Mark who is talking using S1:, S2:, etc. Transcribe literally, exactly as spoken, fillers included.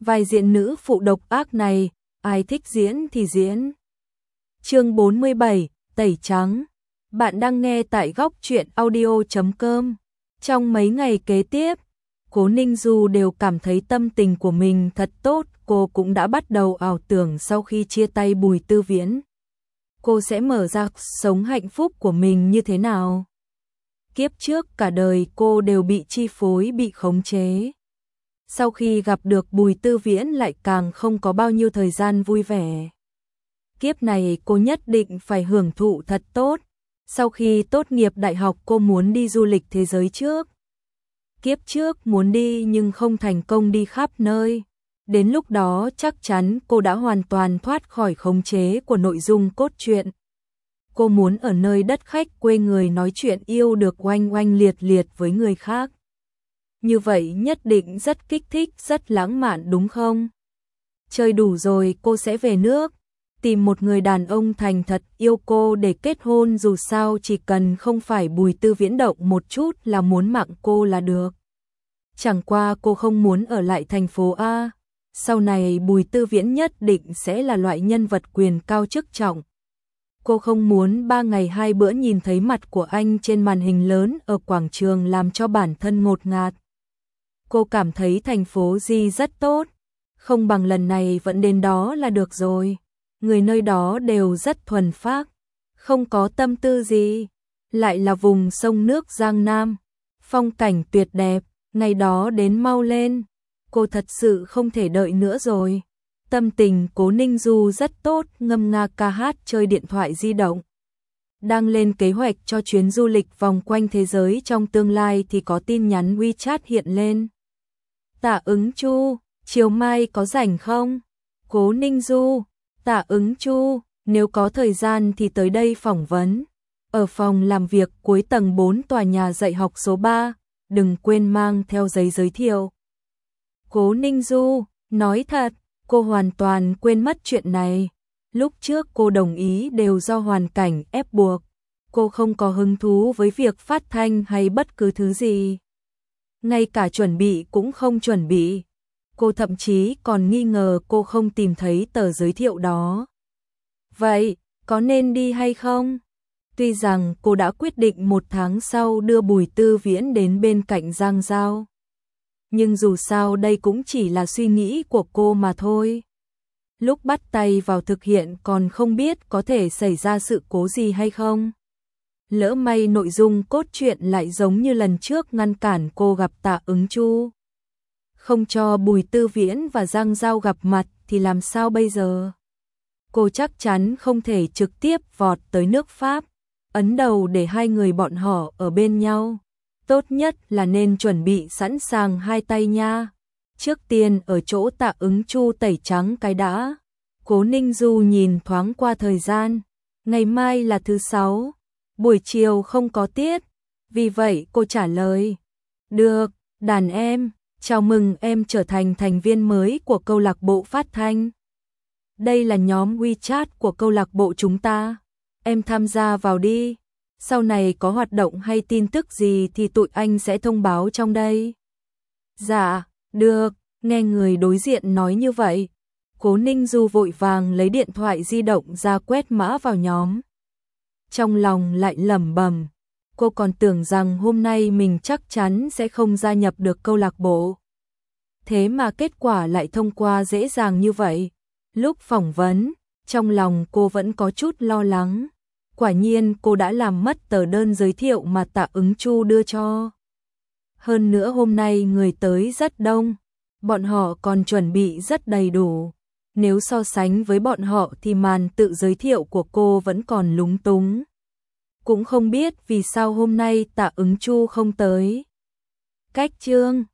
S1: Vai diễn nữ phụ độc ác này, ai thích diễn thì diễn. Chương bốn mươi bảy, Tẩy trắng. Bạn đang nghe tại góc truyện audio chấm com. Trong mấy ngày kế tiếp, Cố Ninh Du đều cảm thấy tâm tình của mình thật tốt, cô cũng đã bắt đầu ảo tưởng sau khi chia tay Bùi Tư Viễn, cô sẽ mở ra sống hạnh phúc của mình như thế nào. Kiếp trước cả đời cô đều bị chi phối, bị khống chế. Sau khi gặp được Bùi Tư Viễn lại càng không có bao nhiêu thời gian vui vẻ. Kiếp này cô nhất định phải hưởng thụ thật tốt. Sau khi tốt nghiệp đại học cô muốn đi du lịch thế giới trước. Kiếp trước muốn đi nhưng không thành công đi khắp nơi. Đến lúc đó chắc chắn cô đã hoàn toàn thoát khỏi khống chế của nội dung cốt truyện. Cô muốn ở nơi đất khách quê người nói chuyện yêu được oanh oanh liệt liệt với người khác. Như vậy nhất định rất kích thích, rất lãng mạn đúng không? Chơi đủ rồi cô sẽ về nước, tìm một người đàn ông thành thật yêu cô để kết hôn, dù sao chỉ cần không phải Bùi Tư Viễn động một chút là muốn mạng cô là được. Chẳng qua cô không muốn ở lại thành phố A, sau này Bùi Tư Viễn nhất định sẽ là loại nhân vật quyền cao chức trọng. Cô không muốn ba ngày hai bữa nhìn thấy mặt của anh trên màn hình lớn ở quảng trường làm cho bản thân ngột ngạt. Cô cảm thấy thành phố Di rất tốt, không bằng lần này vẫn đến đó là được rồi. Người nơi đó đều rất thuần phác, không có tâm tư gì, lại là vùng sông nước Giang Nam, phong cảnh tuyệt đẹp, ngày đó đến mau lên, cô thật sự không thể đợi nữa rồi. Tâm tình Cố Ninh Du rất tốt, ngâm nga ca hát, chơi điện thoại di động. Đang lên kế hoạch cho chuyến du lịch vòng quanh thế giới trong tương lai thì có tin nhắn WeChat hiện lên. Tạ Ứng Chu, chiều mai có rảnh không? Cố Ninh Du, Tạ Ứng Chu, nếu có thời gian thì tới đây phỏng vấn. Ở phòng làm việc cuối tầng bốn tòa nhà dạy học số ba, đừng quên mang theo giấy giới thiệu. Cố Ninh Du, nói thật, cô hoàn toàn quên mất chuyện này. Lúc trước cô đồng ý đều do hoàn cảnh ép buộc. Cô không có hứng thú với việc phát thanh hay bất cứ thứ gì. Ngay cả chuẩn bị cũng không chuẩn bị. Cô thậm chí còn nghi ngờ cô không tìm thấy tờ giới thiệu đó. Vậy, có nên đi hay không? Tuy rằng cô đã quyết định một tháng sau đưa Bùi Tư Viễn đến bên cạnh Giang Giao. Nhưng dù sao đây cũng chỉ là suy nghĩ của cô mà thôi. Lúc bắt tay vào thực hiện còn không biết có thể xảy ra sự cố gì hay không. Lỡ may nội dung cốt truyện lại giống như lần trước ngăn cản cô gặp Tạ Ứng Chu, không cho Bùi Tư Viễn và Giang Giao gặp mặt thì làm sao bây giờ? Cô chắc chắn không thể trực tiếp vọt tới nước Pháp, ấn đầu để hai người bọn họ ở bên nhau. Tốt nhất là nên chuẩn bị sẵn sàng hai tay nha. Trước tiên ở chỗ Tạ Ứng Chu tẩy trắng cái đã. Cố Ninh Du nhìn thoáng qua thời gian. Ngày mai là thứ sáu, buổi chiều không có tiết. Vì vậy cô trả lời. Được, đàn em, chào mừng em trở thành thành viên mới của câu lạc bộ phát thanh. Đây là nhóm WeChat của câu lạc bộ chúng ta. Em tham gia vào đi. Sau này có hoạt động hay tin tức gì thì tụi anh sẽ thông báo trong đây. Dạ, được, nghe người đối diện nói như vậy. Cố Ninh Du vội vàng lấy điện thoại di động ra quét mã vào nhóm. Trong lòng lại lẩm bẩm, cô còn tưởng rằng hôm nay mình chắc chắn sẽ không gia nhập được câu lạc bộ. Thế mà kết quả lại thông qua dễ dàng như vậy. Lúc phỏng vấn, trong lòng cô vẫn có chút lo lắng. Quả nhiên cô đã làm mất tờ đơn giới thiệu mà Tạ Ứng Chu đưa cho. Hơn nữa hôm nay người tới rất đông, bọn họ còn chuẩn bị rất đầy đủ. Nếu so sánh với bọn họ thì màn tự giới thiệu của cô vẫn còn lúng túng. Cũng không biết vì sao hôm nay Tạ Ứng Chu không tới. Cách chương